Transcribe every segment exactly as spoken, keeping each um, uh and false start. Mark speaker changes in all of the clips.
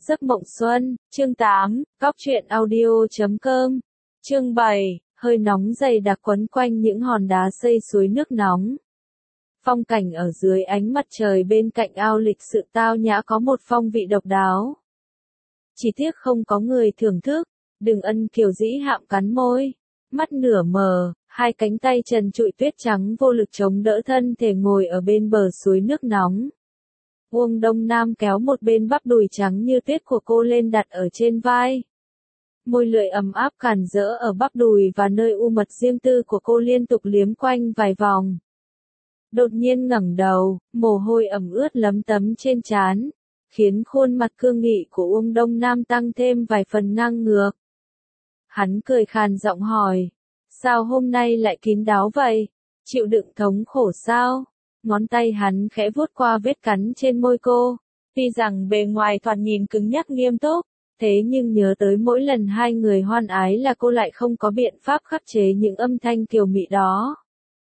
Speaker 1: Giấc mộng xuân, chương tám, góc truyện audio chấm com, chương bảy, hơi nóng dày đặc quấn quanh những hòn đá xây suối nước nóng. Phong cảnh ở dưới ánh mặt trời bên cạnh ao lịch sự tao nhã có một phong vị độc đáo. Chỉ tiếc không có người thưởng thức, Đừng Ân kiều dĩ hạm cắn môi, mắt nửa mờ, hai cánh tay trần trụi tuyết trắng vô lực chống đỡ thân thể ngồi ở bên bờ suối nước nóng. Uông Đông Nam kéo một bên bắp đùi trắng như tuyết của cô lên đặt ở trên vai. Môi lưỡi ấm áp càn rỡ ở bắp đùi và nơi u mật riêng tư của cô liên tục liếm quanh vài vòng. Đột nhiên ngẩng đầu, mồ hôi ẩm ướt lấm tấm trên trán, khiến khuôn mặt cương nghị của Uông Đông Nam tăng thêm vài phần ngang ngược. Hắn cười khàn giọng hỏi, sao hôm nay lại kín đáo vậy? Chịu đựng thống khổ sao? Ngón tay hắn khẽ vuốt qua vết cắn trên môi cô. Tuy rằng bề ngoài thoạt nhìn cứng nhắc nghiêm túc, thế nhưng nhớ tới mỗi lần hai người hoan ái là cô lại không có biện pháp khắc chế những âm thanh kiều mị đó.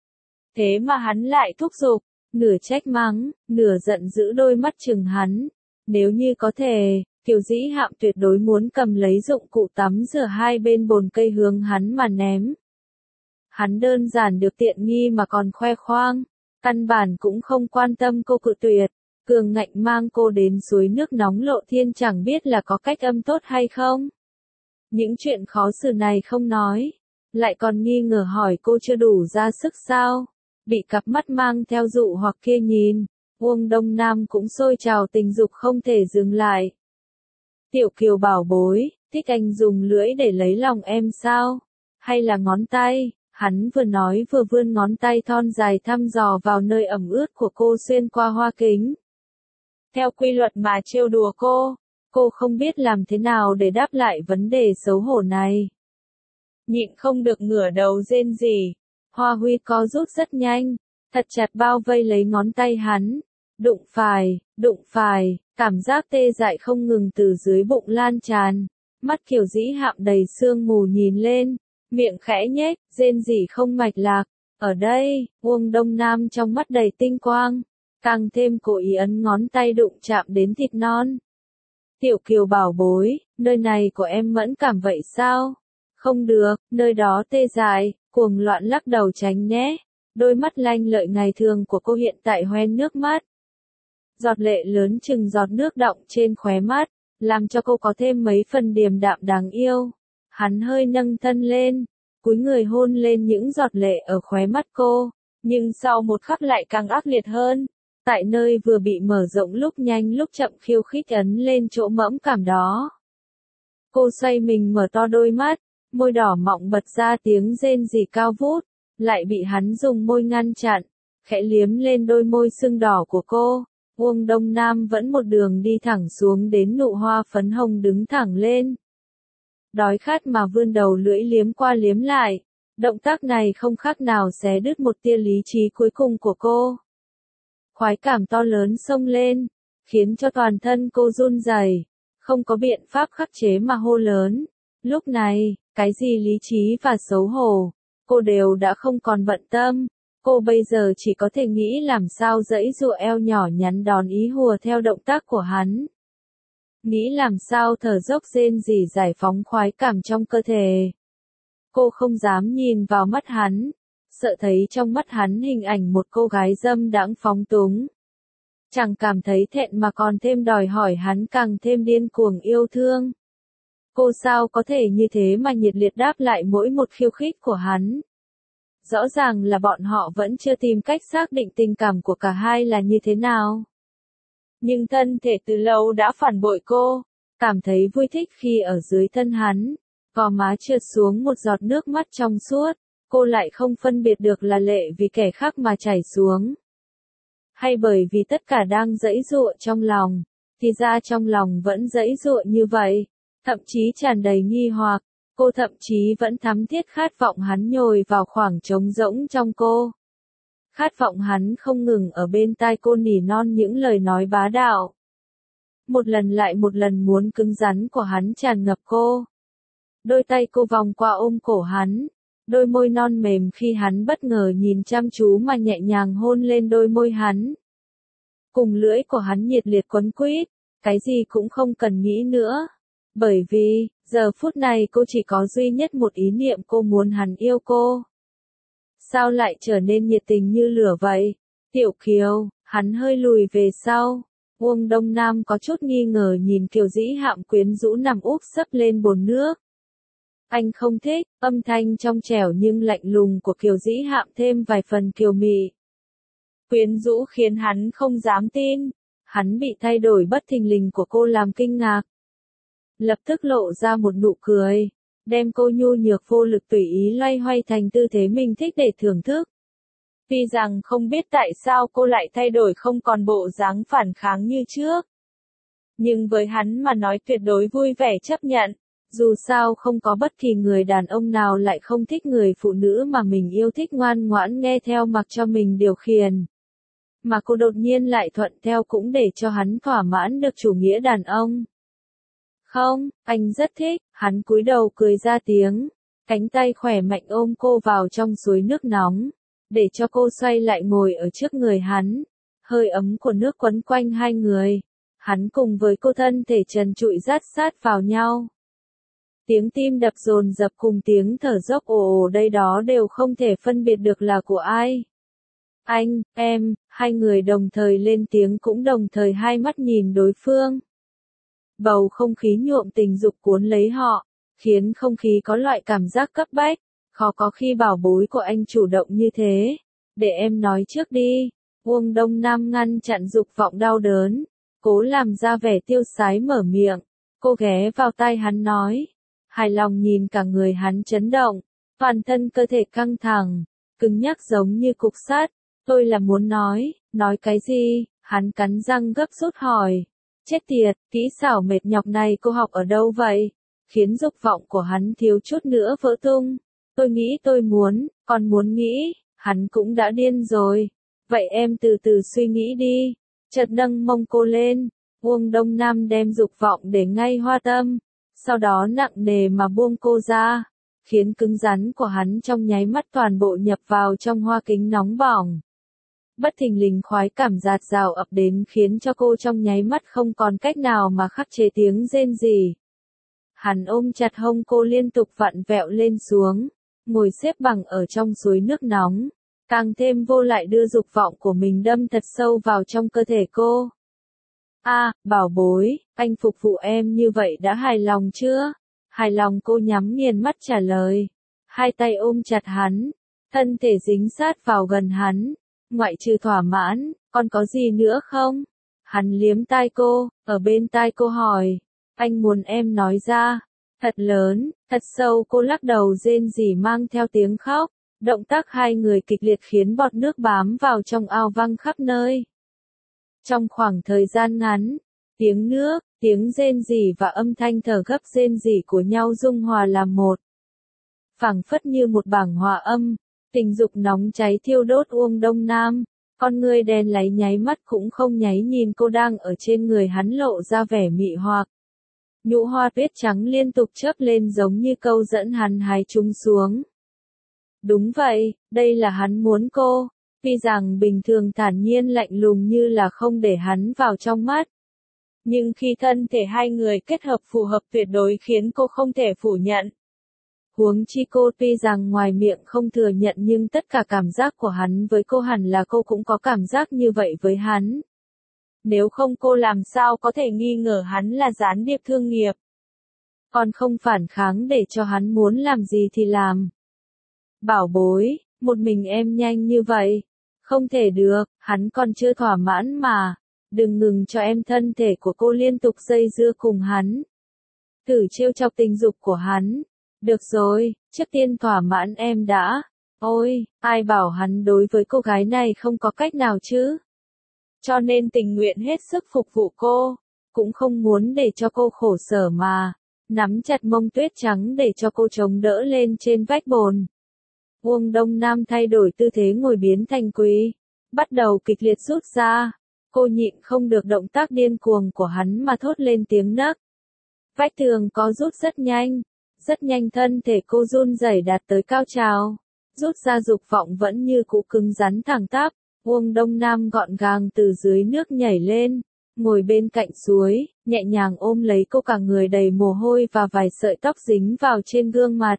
Speaker 1: Thế mà hắn lại thúc giục, nửa trách mắng, nửa giận giữ đôi mắt chừng hắn. Nếu như có thể, Kiều Dĩ Hạm tuyệt đối muốn cầm lấy dụng cụ tắm rửa hai bên bồn cây hướng hắn mà ném. Hắn đơn giản được tiện nghi mà còn khoe khoang, căn bản cũng không quan tâm cô cự tuyệt, cường ngạnh mang cô đến suối nước nóng Lộ Thiên chẳng biết là có cách âm tốt hay không. Những chuyện khó xử này không nói, lại còn nghi ngờ hỏi cô chưa đủ ra sức sao, bị cặp mắt mang theo dụ hoặc kia nhìn, Uông Đông Nam cũng sôi trào tình dục không thể dừng lại. Tiểu Kiều bảo bối, thích anh dùng lưỡi để lấy lòng em sao? Hay là ngón tay? Hắn vừa nói vừa vươn ngón tay thon dài thăm dò vào nơi ẩm ướt của cô xuyên qua hoa kính. Theo quy luật mà trêu đùa cô, cô không biết làm thế nào để đáp lại vấn đề xấu hổ này. Nhịn không được ngửa đầu rên rỉ, Hoa Huy co rút rất nhanh, thật chặt bao vây lấy ngón tay hắn. Đụng phải, đụng phải, cảm giác tê dại không ngừng từ dưới bụng lan tràn. Mắt Kiều Dĩ Hạm đầy sương mù nhìn lên, miệng khẽ nhếch, rên rỉ không mạch lạc. Ở đây, Uông Đông Nam trong mắt đầy tinh quang, càng thêm cố ý ấn ngón tay đụng chạm đến thịt non. Tiểu Kiều bảo bối, nơi này của em mẫn cảm vậy sao? Không được, nơi đó tê dại, cuồng loạn lắc đầu tránh né. Đôi mắt lanh lợi ngày thường của cô hiện tại hoen nước mắt. Giọt lệ lớn chừng giọt nước đọng trên khóe mắt, làm cho cô có thêm mấy phần điềm đạm đáng yêu. Hắn hơi nâng thân lên, cúi người hôn lên những giọt lệ ở khóe mắt cô, nhưng sau một khắc lại càng ác liệt hơn. Tại nơi vừa bị mở rộng lúc nhanh lúc chậm khiêu khích ấn lên chỗ mẫm cảm đó. Cô xoay mình mở to đôi mắt, môi đỏ mọng bật ra tiếng rên rỉ cao vút, lại bị hắn dùng môi ngăn chặn, khẽ liếm lên đôi môi sưng đỏ của cô. Uông Đông Nam vẫn một đường đi thẳng xuống đến nụ hoa phấn hồng đứng thẳng lên. Đói khát mà vươn đầu lưỡi liếm qua liếm lại, động tác này không khác nào xé đứt một tia lý trí cuối cùng của cô. Khoái cảm to lớn xông lên, khiến cho toàn thân cô run rẩy, không có biện pháp khắc chế mà hô lớn. Lúc này, cái gì lý trí và xấu hổ, cô đều đã không còn bận tâm. Cô bây giờ chỉ có thể nghĩ làm sao giãy giụa eo nhỏ nhắn đón ý hùa theo động tác của hắn. Nghĩ làm sao thở dốc rên rỉ giải phóng khoái cảm trong cơ thể. Cô không dám nhìn vào mắt hắn, sợ thấy trong mắt hắn hình ảnh một cô gái dâm đãng phóng túng. Chẳng cảm thấy thẹn mà còn thêm đòi hỏi hắn càng thêm điên cuồng yêu thương. Cô sao có thể như thế mà nhiệt liệt đáp lại mỗi một khiêu khích của hắn. Rõ ràng là bọn họ vẫn chưa tìm cách xác định tình cảm của cả hai là như thế nào. Nhưng thân thể từ lâu đã phản bội cô, cảm thấy vui thích khi ở dưới thân hắn, gò má trượt xuống một giọt nước mắt trong suốt, cô lại không phân biệt được là lệ vì kẻ khác mà chảy xuống. Hay bởi vì tất cả đang giãy giụa trong lòng, thì ra trong lòng vẫn giãy giụa như vậy, thậm chí tràn đầy nghi hoặc. Cô thậm chí vẫn thắm thiết khát vọng hắn nhồi vào khoảng trống rỗng trong cô. Khát vọng hắn không ngừng ở bên tai cô nỉ non những lời nói bá đạo. Một lần lại một lần muốn cứng rắn của hắn tràn ngập cô. Đôi tay cô vòng qua ôm cổ hắn, đôi môi non mềm khi hắn bất ngờ nhìn chăm chú mà nhẹ nhàng hôn lên đôi môi hắn. Cùng lưỡi của hắn nhiệt liệt quấn quýt, cái gì cũng không cần nghĩ nữa. Bởi vì, giờ phút này cô chỉ có duy nhất một ý niệm, cô muốn hắn yêu cô. Sao lại trở nên nhiệt tình như lửa vậy? Tiểu Kiều, hắn hơi lùi về sau. Uông Đông Nam có chút nghi ngờ nhìn Kiều Dĩ Hạm quyến rũ nằm úp sấp lên bồn nước. Anh không thích, âm thanh trong trẻo nhưng lạnh lùng của Kiều Dĩ Hạm thêm vài phần kiều mị. Quyến rũ khiến hắn không dám tin. Hắn bị thay đổi bất thình lình của cô làm kinh ngạc. Lập tức lộ ra một nụ cười, đem cô nhu nhược vô lực tùy ý loay hoay thành tư thế mình thích để thưởng thức. Tuy rằng không biết tại sao cô lại thay đổi không còn bộ dáng phản kháng như trước. Nhưng với hắn mà nói tuyệt đối vui vẻ chấp nhận. Dù sao không có bất kỳ người đàn ông nào lại không thích người phụ nữ mà mình yêu thích ngoan ngoãn nghe theo mặc cho mình điều khiển. Mà cô đột nhiên lại thuận theo cũng để cho hắn thỏa mãn được chủ nghĩa đàn ông. Không, anh rất thích, hắn cúi đầu cười ra tiếng, cánh tay khỏe mạnh ôm cô vào trong suối nước nóng, để cho cô xoay lại ngồi ở trước người hắn. Hơi ấm của nước quấn quanh hai người, hắn cùng với cô thân thể trần trụi dát sát vào nhau. Tiếng tim đập dồn dập cùng tiếng thở dốc ồ ồ đây đó đều không thể phân biệt được là của ai. Anh, em, hai người đồng thời lên tiếng cũng đồng thời hai mắt nhìn đối phương. Bầu không khí nhuộm tình dục cuốn lấy họ, khiến không khí có loại cảm giác cấp bách, khó có khi bảo bối của anh chủ động như thế. Để em nói trước đi, Uông Đông Nam ngăn chặn dục vọng đau đớn, cố làm ra vẻ tiêu sái mở miệng, cô ghé vào tai hắn nói, hài lòng nhìn cả người hắn chấn động, toàn thân cơ thể căng thẳng, cứng nhắc giống như cục sắt. Tôi là muốn nói, nói cái gì? Hắn cắn răng gấp rút hỏi. Chết tiệt, kỹ xảo mệt nhọc này cô học ở đâu vậy? Khiến dục vọng của hắn thiếu chút nữa vỡ tung. Tôi nghĩ tôi muốn, còn muốn nghĩ, hắn cũng đã điên rồi. Vậy em từ từ suy nghĩ đi. Chợt nâng mông cô lên, Uông Đông Nam đem dục vọng để ngay hoa tâm, sau đó nặng nề mà buông cô ra, khiến cứng rắn của hắn trong nháy mắt toàn bộ nhập vào trong hoa kính nóng bỏng. Bất thình lình khoái cảm dạt dào ập đến khiến cho cô trong nháy mắt không còn cách nào mà khắc chế tiếng rên rỉ. Hắn ôm chặt hông cô liên tục vặn vẹo lên xuống, ngồi xếp bằng ở trong suối nước nóng, càng thêm vô lại đưa dục vọng của mình đâm thật sâu vào trong cơ thể cô. A, à, bảo bối, anh phục vụ em như vậy đã hài lòng chưa? Hài lòng cô nhắm nghiền mắt trả lời. Hai tay ôm chặt hắn, thân thể dính sát vào gần hắn. Ngoại trừ thỏa mãn, còn có gì nữa không? Hắn liếm tai cô, ở bên tai cô hỏi. Anh muốn em nói ra. Thật lớn, thật sâu cô lắc đầu rên rỉ mang theo tiếng khóc. Động tác hai người kịch liệt khiến bọt nước bám vào trong ao văng khắp nơi. Trong khoảng thời gian ngắn, tiếng nước, tiếng rên rỉ và âm thanh thở gấp rên rỉ của nhau dung hòa làm một. Phảng phất như một bảng hòa âm. Tình dục nóng cháy thiêu đốt Uông Đông Nam, con người đen láy nháy mắt cũng không nháy nhìn cô đang ở trên người hắn lộ ra vẻ mị hoặc. Nhũ hoa tuyết trắng liên tục chớp lên giống như câu dẫn hắn hái chúng xuống. Đúng vậy, đây là hắn muốn cô, tuy rằng bình thường thản nhiên lạnh lùng như là không để hắn vào trong mắt. Nhưng khi thân thể hai người kết hợp phù hợp tuyệt đối khiến cô không thể phủ nhận. Huống chi cô tuy rằng ngoài miệng không thừa nhận nhưng tất cả cảm giác của hắn với cô hẳn là cô cũng có cảm giác như vậy với hắn. Nếu không cô làm sao có thể nghi ngờ hắn là gián điệp thương nghiệp. Còn không phản kháng để cho hắn muốn làm gì thì làm. Bảo bối, một mình em nhanh như vậy. Không thể được, hắn còn chưa thỏa mãn mà. Đừng ngừng cho em thân thể của cô liên tục dây dưa cùng hắn. Thử trêu chọc tình dục của hắn. Được rồi, trước tiên thỏa mãn em đã. Ôi, ai bảo hắn đối với cô gái này không có cách nào chứ? Cho nên tình nguyện hết sức phục vụ cô, cũng không muốn để cho cô khổ sở mà. Nắm chặt mông tuyết trắng để cho cô chống đỡ lên trên vách bồn. Uông Đông Nam thay đổi tư thế ngồi biến thành quỳ, bắt đầu kịch liệt rút ra. Cô nhịn không được động tác điên cuồng của hắn mà thốt lên tiếng nấc. Vách tường có rút rất nhanh. Rất nhanh thân thể cô run rẩy đạt tới cao trào, rút ra dục vọng vẫn như cũ cứng rắn thẳng tắp. Uông Đông Nam gọn gàng từ dưới nước nhảy lên, ngồi bên cạnh suối, nhẹ nhàng ôm lấy cô, cả người đầy mồ hôi và vài sợi tóc dính vào trên gương mặt,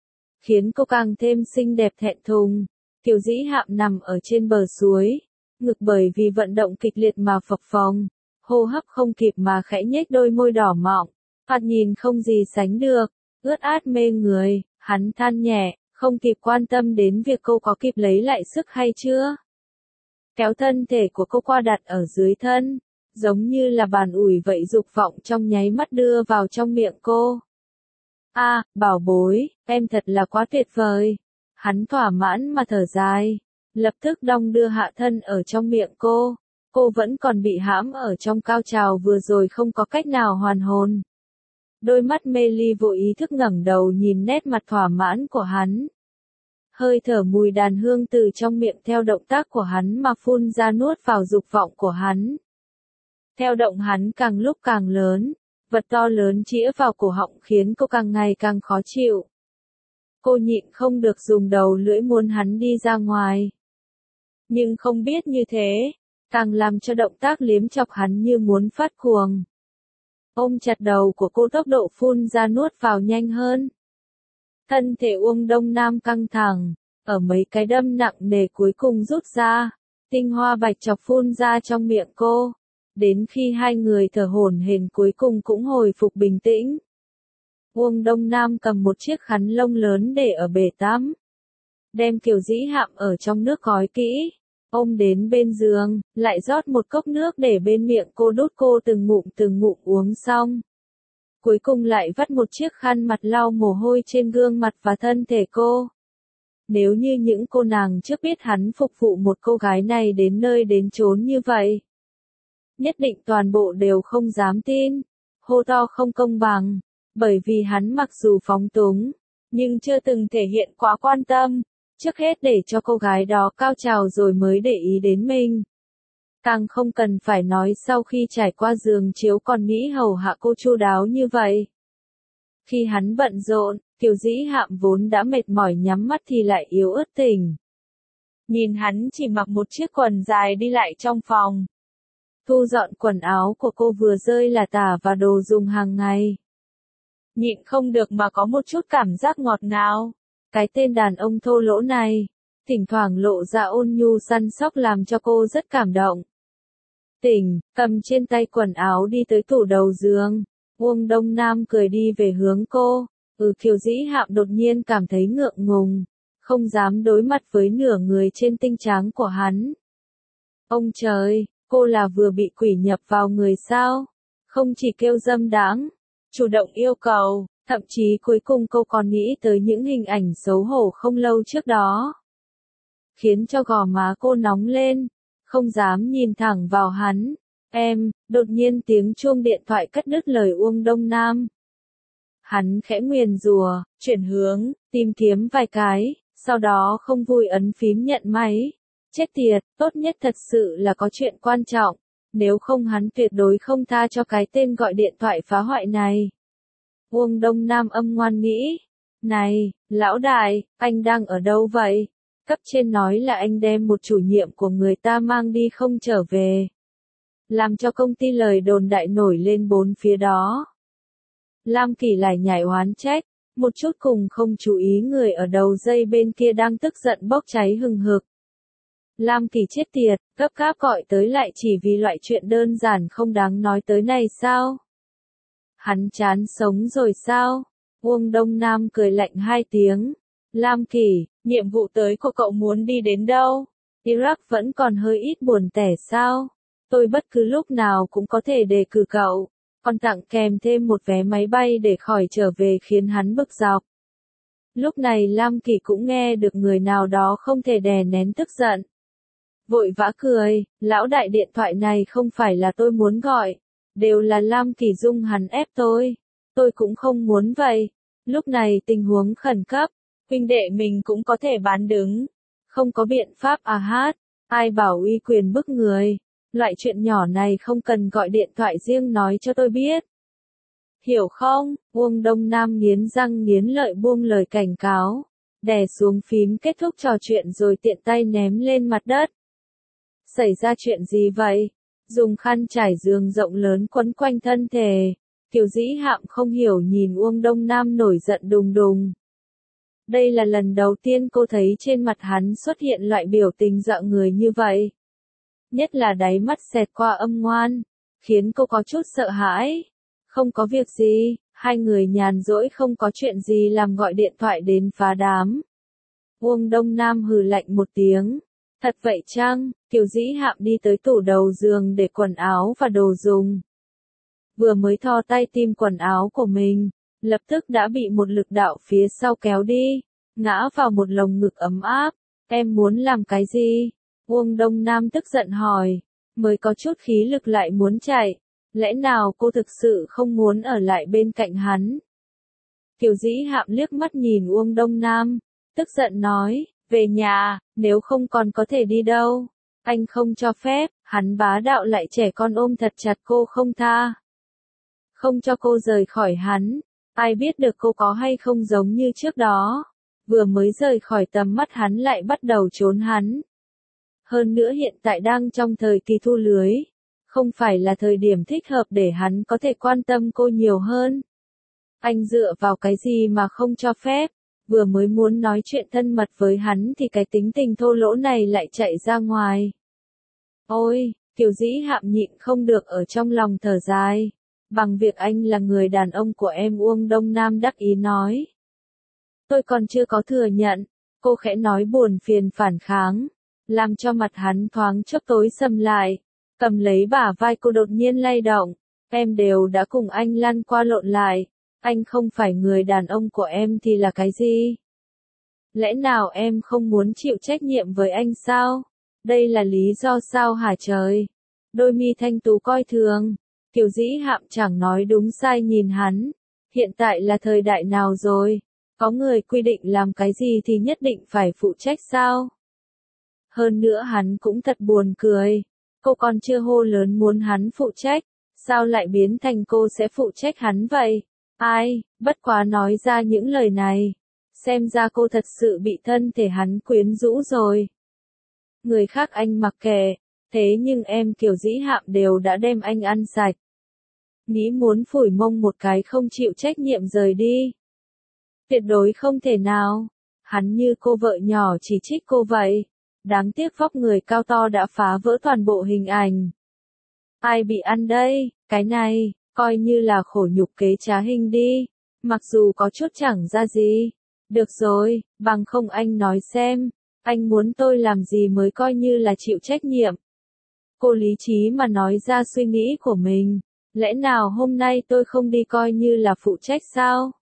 Speaker 1: khiến cô càng thêm xinh đẹp thẹn thùng. Kiều Dĩ Hạm nằm ở trên bờ suối, ngực bởi vì vận động kịch liệt mà phập phồng, hô hấp không kịp mà khẽ nhếch đôi môi đỏ mọng, thoạt nhìn không gì sánh được, ướt át mê người. Hắn than nhẹ, không kịp quan tâm đến việc cô có kịp lấy lại sức hay chưa. Kéo thân thể của cô qua đặt ở dưới thân, giống như là bàn ủi vậy, dục vọng trong nháy mắt đưa vào trong miệng cô. A, à, bảo bối, em thật là quá tuyệt vời. Hắn thỏa mãn mà thở dài, lập tức đong đưa hạ thân ở trong miệng cô. Cô vẫn còn bị hãm ở trong cao trào vừa rồi, không có cách nào hoàn hồn. Đôi mắt mê ly vô ý thức ngẩng đầu nhìn nét mặt thỏa mãn của hắn. Hơi thở mùi đàn hương từ trong miệng theo động tác của hắn mà phun ra, nuốt vào dục vọng của hắn. Theo động hắn càng lúc càng lớn, vật to lớn chĩa vào cổ họng khiến cô càng ngày càng khó chịu. Cô nhịn không được dùng đầu lưỡi muốn hắn đi ra ngoài. Nhưng không biết như thế, càng làm cho động tác liếm chọc hắn như muốn phát cuồng. Ôm chặt đầu của cô, tốc độ phun ra nuốt vào nhanh hơn. Thân thể Uông Đông Nam căng thẳng, ở mấy cái đâm nặng nề cuối cùng rút ra, tinh hoa bạch chọc phun ra trong miệng cô. Đến khi hai người thở hổn hển cuối cùng cũng hồi phục bình tĩnh. Uông Đông Nam cầm một chiếc khăn lông lớn để ở bể tắm, đem Kiều Dĩ Hạm ở trong nước gói kỹ, ôm đến bên giường, lại rót một cốc nước để bên miệng cô, đút cô từng ngụm từng ngụm uống xong. Cuối cùng lại vắt một chiếc khăn mặt lau mồ hôi trên gương mặt và thân thể cô. Nếu như những cô nàng trước biết hắn phục vụ một cô gái này đến nơi đến chốn như vậy, nhất định toàn bộ đều không dám tin, hô to không công bằng, bởi vì hắn mặc dù phóng túng, nhưng chưa từng thể hiện quá quan tâm, trước hết để cho cô gái đó cao trào rồi mới để ý đến mình. Càng không cần phải nói sau khi trải qua giường chiếu còn nghĩ hầu hạ cô chu đáo như vậy. Khi hắn bận rộn, Kiều Dĩ Hạm vốn đã mệt mỏi nhắm mắt thì lại yếu ớt tỉnh. Nhìn hắn chỉ mặc một chiếc quần dài đi lại trong phòng. Thu dọn quần áo của cô vừa rơi là tả và đồ dùng hàng ngày. Nhịn không được mà có một chút cảm giác ngọt ngào. Cái tên đàn ông thô lỗ này, thỉnh thoảng lộ ra ôn nhu săn sóc làm cho cô rất cảm động. Tỉnh, cầm trên tay quần áo đi tới tủ đầu giường, Uông Đông Nam cười đi về hướng cô. Ừ, Kiều Dĩ Hạm đột nhiên cảm thấy ngượng ngùng, không dám đối mặt với nửa người trên tinh tráng của hắn. Ông trời, cô là vừa bị quỷ nhập vào người sao? Không chỉ kêu dâm đãng, chủ động yêu cầu, thậm chí cuối cùng cô còn nghĩ tới những hình ảnh xấu hổ không lâu trước đó. Khiến cho gò má cô nóng lên, không dám nhìn thẳng vào hắn. Em, đột nhiên tiếng chuông điện thoại cắt đứt lời Uông Đông Nam. Hắn khẽ nguyền rủa, chuyển hướng, tìm kiếm vài cái, sau đó không vui ấn phím nhận máy. Chết tiệt, tốt nhất thật sự là có chuyện quan trọng, nếu không hắn tuyệt đối không tha cho cái tên gọi điện thoại phá hoại này. Uông Đông Nam âm ngoan nghĩ, này, lão đại, anh đang ở đâu vậy? Cấp trên nói là anh đem một chủ nhiệm của người ta mang đi không trở về. Làm cho công ty lời đồn đại nổi lên bốn phía đó. Lam Kỳ lại nhảy oán trách, một chút cùng không chú ý người ở đầu dây bên kia đang tức giận bốc cháy hừng hực. Lam Kỳ chết tiệt, gấp gáp gọi tới lại chỉ vì loại chuyện đơn giản không đáng nói tới này sao? Hắn chán sống rồi sao? Uông Đông Nam cười lạnh hai tiếng. Lam Kỳ, nhiệm vụ tới của cậu muốn đi đến đâu? Iraq vẫn còn hơi ít buồn tẻ sao? Tôi bất cứ lúc nào cũng có thể đề cử cậu, còn tặng kèm thêm một vé máy bay để khỏi trở về khiến hắn bực dọc. Lúc này Lam Kỳ cũng nghe được người nào đó không thể đè nén tức giận. Vội vã cười, lão đại điện thoại này không phải là tôi muốn gọi, đều là Lam Kỳ Dung hắn ép tôi. Tôi cũng không muốn vậy. Lúc này tình huống khẩn cấp, huynh đệ mình cũng có thể bán đứng. Không có biện pháp à hát, ai bảo uy quyền bức người. Loại chuyện nhỏ này không cần gọi điện thoại riêng nói cho tôi biết. Hiểu không? Uông Đông Nam nghiến răng nghiến lợi buông lời cảnh cáo, đè xuống phím kết thúc trò chuyện rồi tiện tay ném lên mặt đất. Xảy ra chuyện gì vậy? dùng khăn trải giường rộng lớn quấn quanh thân thể. Kiều Dĩ Hạm không hiểu nhìn Uông Đông Nam nổi giận đùng đùng. Đây là lần đầu tiên cô thấy trên mặt hắn xuất hiện loại biểu tình dọa người như vậy. Nhất là đáy mắt xẹt qua âm ngoan, khiến cô có chút sợ hãi. Không có việc gì, hai người nhàn rỗi không có chuyện gì làm gọi điện thoại đến phá đám. Uông Đông Nam hừ lạnh một tiếng. Thật vậy chăng? Kiều Dĩ Hạm đi tới tủ đầu giường để quần áo và đồ dùng. Vừa mới thò tay tìm quần áo của mình, lập tức đã bị một lực đạo phía sau kéo đi, ngã vào một lồng ngực ấm áp. Em muốn làm cái gì? Uông Đông Nam tức giận hỏi, mới có chút khí lực lại muốn chạy. Lẽ nào cô thực sự không muốn ở lại bên cạnh hắn? Kiều Dĩ Hạm liếc mắt nhìn Uông Đông Nam, tức giận nói, về nhà, nếu không còn có thể đi đâu. Anh không cho phép, hắn bá đạo lại trẻ con ôm thật chặt cô không tha. Không cho cô rời khỏi hắn, ai biết được cô có hay không giống như trước đó. Vừa mới rời khỏi tầm mắt hắn lại bắt đầu trốn hắn. Hơn nữa hiện tại đang trong thời kỳ thu lưới, không phải là thời điểm thích hợp để hắn có thể quan tâm cô nhiều hơn. Anh dựa vào cái gì mà không cho phép? Vừa mới muốn nói chuyện thân mật với hắn thì cái tính tình thô lỗ này lại chạy ra ngoài. Ôi, Kiều Dĩ Hạm nhịn không được ở trong lòng thở dài. Bằng việc anh là người đàn ông của em, Uông Đông Nam đắc ý nói. Tôi còn chưa có thừa nhận, cô khẽ nói buồn phiền phản kháng, làm cho mặt hắn thoáng chốc tối sầm lại, cầm lấy bả vai cô đột nhiên lay động. Em đều đã cùng anh lăn qua lộn lại, anh không phải người đàn ông của em thì là cái gì? Lẽ nào em không muốn chịu trách nhiệm với anh sao? Đây là lý do sao hả trời? Đôi mi thanh tú coi thường. Kiều Dĩ Hạm chẳng nói đúng sai nhìn hắn. Hiện tại là thời đại nào rồi? Có người quy định làm cái gì thì nhất định phải phụ trách sao? Hơn nữa hắn cũng thật buồn cười. Cô còn chưa hô lớn muốn hắn phụ trách, sao lại biến thành cô sẽ phụ trách hắn vậy? Ai, bất quá nói ra những lời này. Xem ra cô thật sự bị thân thể hắn quyến rũ rồi. Người khác anh mặc kệ, thế nhưng em Kiều Dĩ Hạm đều đã đem anh ăn sạch. Nghĩ muốn phủi mông một cái không chịu trách nhiệm rời đi. Tuyệt đối không thể nào. Hắn như cô vợ nhỏ chỉ trích cô vậy. Đáng tiếc vóc người cao to đã phá vỡ toàn bộ hình ảnh. Ai bị ăn đây? Cái này, coi như là khổ nhục kế trá hình đi. Mặc dù có chút chẳng ra gì. Được rồi, bằng không anh nói xem. Anh muốn tôi làm gì mới coi như là chịu trách nhiệm. Cô lý trí mà nói ra suy nghĩ của mình. Lẽ nào hôm nay tôi không đi coi như là phụ trách sao?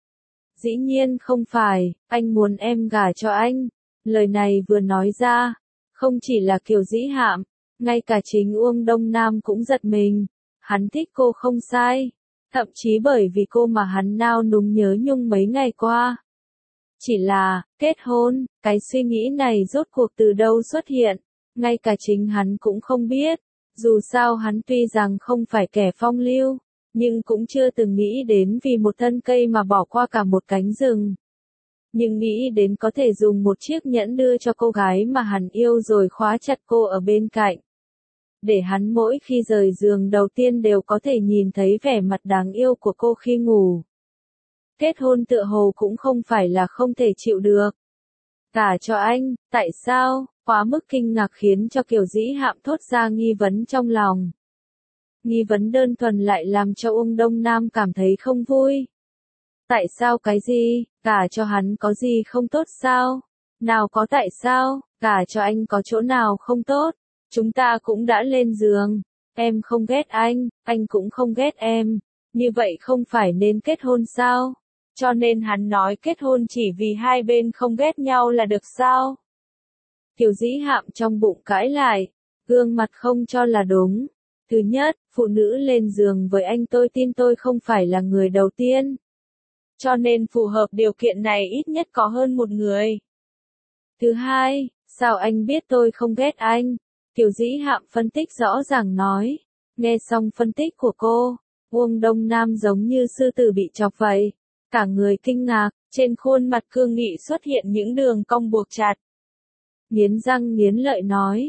Speaker 1: Dĩ nhiên không phải, anh muốn em gả cho anh. Lời này vừa nói ra, không chỉ là Kiều Dĩ Hạm, ngay cả chính Uông Đông Nam cũng giật mình. Hắn thích cô không sai, thậm chí bởi vì cô mà hắn nao núng nhớ nhung mấy ngày qua. Chỉ là, kết hôn, cái suy nghĩ này rốt cuộc từ đâu xuất hiện, ngay cả chính hắn cũng không biết. Dù sao hắn tuy rằng không phải kẻ phong lưu, nhưng cũng chưa từng nghĩ đến vì một thân cây mà bỏ qua cả một cánh rừng. Nhưng nghĩ đến có thể dùng một chiếc nhẫn đưa cho cô gái mà hắn yêu rồi khóa chặt cô ở bên cạnh. Để hắn mỗi khi rời giường đầu tiên đều có thể nhìn thấy vẻ mặt đáng yêu của cô khi ngủ. Kết hôn tựa hồ cũng không phải là không thể chịu được. Cả cho anh, tại sao? Quá mức kinh ngạc khiến cho Kiều Dĩ Hạm thốt ra nghi vấn trong lòng. Nghi vấn đơn thuần lại làm cho Uông Đông Nam cảm thấy không vui. Tại sao cái gì? Cả cho hắn có gì không tốt sao? Nào có tại sao? Cả cho anh có chỗ nào không tốt? Chúng ta cũng đã lên giường. Em không ghét anh, anh cũng không ghét em. Như vậy không phải nên kết hôn sao? Cho nên hắn nói kết hôn chỉ vì hai bên không ghét nhau là được sao? Kiều Dĩ Hạm trong bụng cãi lại, gương mặt không cho là đúng. Thứ nhất, phụ nữ lên giường với anh tôi tin tôi không phải là người đầu tiên. Cho nên phù hợp điều kiện này ít nhất có hơn một người. Thứ hai, sao anh biết tôi không ghét anh? Kiều Dĩ Hạm phân tích rõ ràng nói. Nghe xong phân tích của cô, Uông Đông Nam giống như sư tử bị chọc vậy. Cả người kinh ngạc, trên khuôn mặt cương nghị xuất hiện những đường cong buộc chặt. Nghiến răng nghiến lợi nói,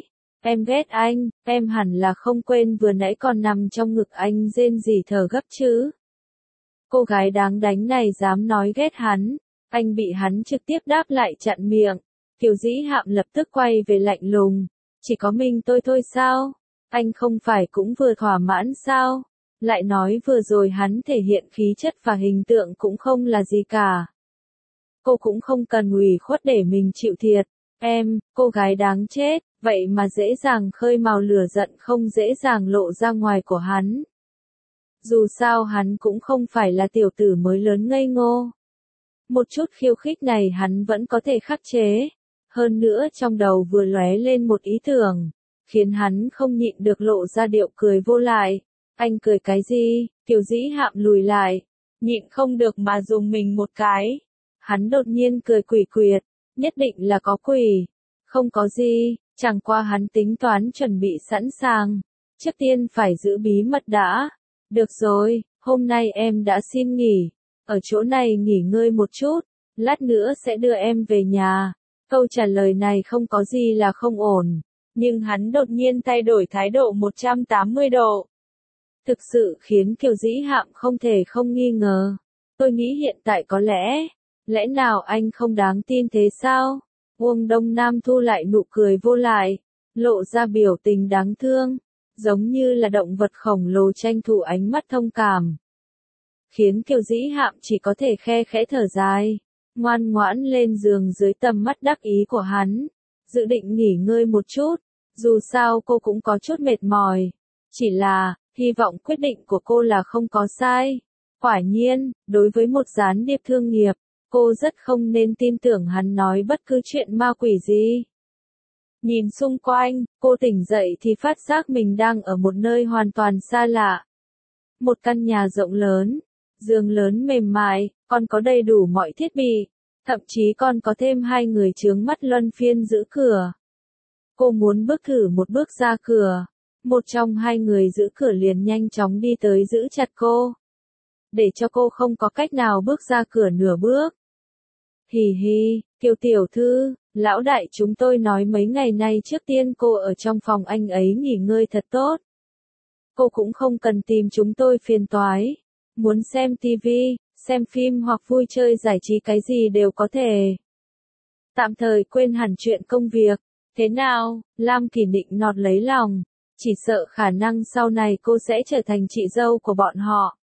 Speaker 1: Em ghét anh, em hẳn là không quên vừa nãy còn nằm trong ngực anh rên rỉ thở gấp chứ. Cô gái đáng đánh này dám nói ghét hắn, anh bị hắn trực tiếp đáp lại chặn miệng. Kiều Dĩ Hạm lập tức quay về lạnh lùng, chỉ có mình tôi thôi sao? Anh không phải cũng vừa thỏa mãn sao? Lại nói vừa rồi hắn thể hiện khí chất và hình tượng cũng không là gì cả. Cô cũng không cần ủy khuất để mình chịu thiệt. Em, cô gái đáng chết, vậy mà dễ dàng khơi mào lửa giận không dễ dàng lộ ra ngoài của hắn. Dù sao hắn cũng không phải là tiểu tử mới lớn ngây ngô. Một chút khiêu khích này hắn vẫn có thể khắc chế. Hơn nữa trong đầu vừa lóe lên một ý tưởng, khiến hắn không nhịn được lộ ra điệu cười vô lại. Anh cười cái gì? Kiều Dĩ Hạm lùi lại, nhịn không được mà dùng mình một cái. Hắn đột nhiên cười quỷ quyệt, nhất định là có quỷ. Không có gì, chẳng qua hắn tính toán chuẩn bị sẵn sàng. Trước tiên phải giữ bí mật đã. Được rồi, hôm nay em đã xin nghỉ. Ở chỗ này nghỉ ngơi một chút, lát nữa sẽ đưa em về nhà. Câu trả lời này không có gì là không ổn, nhưng hắn đột nhiên thay đổi thái độ một trăm tám mươi độ. Thực sự khiến Kiều Dĩ Hạm không thể không nghi ngờ. Tôi nghĩ hiện tại có lẽ, lẽ nào anh không đáng tin thế sao? Uông Đông Nam thu lại nụ cười vô lại, lộ ra biểu tình đáng thương, giống như là động vật khổng lồ tranh thủ ánh mắt thông cảm. Khiến Kiều Dĩ Hạm chỉ có thể khe khẽ thở dài, ngoan ngoãn lên giường dưới tầm mắt đắc ý của hắn, dự định nghỉ ngơi một chút, dù sao cô cũng có chút mệt mỏi. Chỉ là, hy vọng quyết định của cô là không có sai. Quả nhiên, đối với một gián điệp thương nghiệp, cô rất không nên tin tưởng hắn nói bất cứ chuyện ma quỷ gì. Nhìn xung quanh, cô tỉnh dậy thì phát giác mình đang ở một nơi hoàn toàn xa lạ. Một căn nhà rộng lớn, giường lớn mềm mại, còn có đầy đủ mọi thiết bị, thậm chí còn có thêm hai người chướng mắt luân phiên giữ cửa. Cô muốn bước thử một bước ra cửa, một trong hai người giữ cửa liền nhanh chóng đi tới giữ chặt cô, để cho cô không có cách nào bước ra cửa nửa bước. Hì hì, Kiều tiểu thư, lão đại chúng tôi nói mấy ngày nay trước tiên cô ở trong phòng anh ấy nghỉ ngơi thật tốt. Cô cũng không cần tìm chúng tôi phiền toái. Muốn xem tivi, xem phim hoặc vui chơi giải trí cái gì đều có thể. Tạm thời quên hẳn chuyện công việc. Thế nào, Lam Kỳ nịnh nọt lấy lòng. Chỉ sợ khả năng sau này cô sẽ trở thành chị dâu của bọn họ.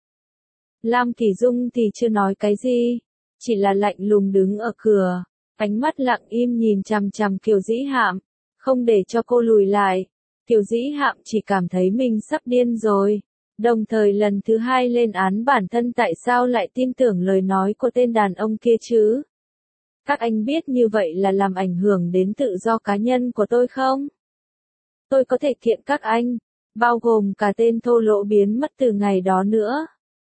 Speaker 1: Lam Kỳ Dung thì chưa nói cái gì. Chỉ là lạnh lùng đứng ở cửa. Ánh mắt lặng im nhìn chằm chằm Kiều Dĩ Hạm. Không để cho cô lùi lại. Kiều Dĩ Hạm chỉ cảm thấy mình sắp điên rồi. Đồng thời lần thứ hai lên án bản thân tại sao lại tin tưởng lời nói của tên đàn ông kia chứ? Các anh biết như vậy là làm ảnh hưởng đến tự do cá nhân của tôi không? Tôi có thể kiện các anh, bao gồm cả tên thô lỗ biến mất từ ngày đó nữa.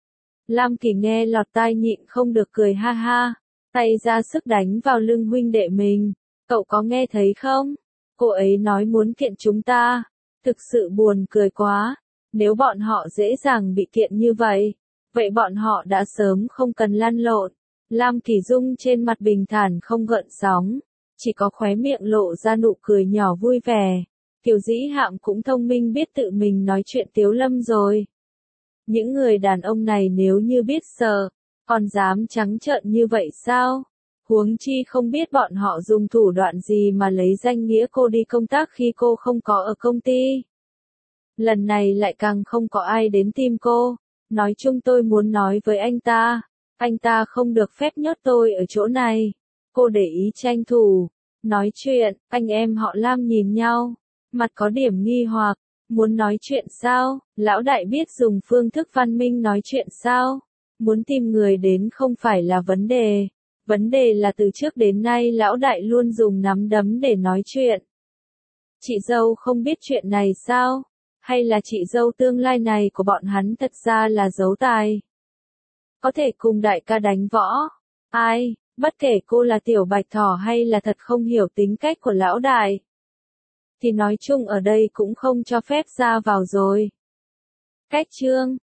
Speaker 1: Lam Kỳ nghe lọt tai nhịn không được cười ha ha, tay ra sức đánh vào lưng huynh đệ mình. Cậu có nghe thấy không? Cô ấy nói muốn kiện chúng ta. Thực sự buồn cười quá. Nếu bọn họ dễ dàng bị kiện như vậy, vậy bọn họ đã sớm không cần lăn lộn. Lam Kỳ Dung trên mặt bình thản không gợn sóng, chỉ có khóe miệng lộ ra nụ cười nhỏ vui vẻ. Kiều Dĩ Hạm cũng thông minh biết tự mình nói chuyện tiếu lâm rồi. Những người đàn ông này nếu như biết sợ, còn dám trắng trợn như vậy sao? Huống chi không biết bọn họ dùng thủ đoạn gì mà lấy danh nghĩa cô đi công tác khi cô không có ở công ty. Lần này lại càng không có ai đến tìm cô. Nói chung tôi muốn nói với anh ta. Anh ta không được phép nhốt tôi ở chỗ này. Cô để ý tranh thủ. Nói chuyện, anh em họ Lam nhìn nhau. Mặt có điểm nghi hoặc. Muốn nói chuyện sao? Lão đại biết dùng phương thức văn minh nói chuyện sao? Muốn tìm người đến không phải là vấn đề. Vấn đề là từ trước đến nay lão đại luôn dùng nắm đấm để nói chuyện. Chị dâu không biết chuyện này sao? Hay là chị dâu tương lai này của bọn hắn thật ra là giấu tài? Có thể cùng đại ca đánh võ. Ai, bất kể cô là tiểu bạch thỏ hay là thật không hiểu tính cách của lão đại. Thì nói chung ở đây cũng không cho phép ra vào rồi. Cách chương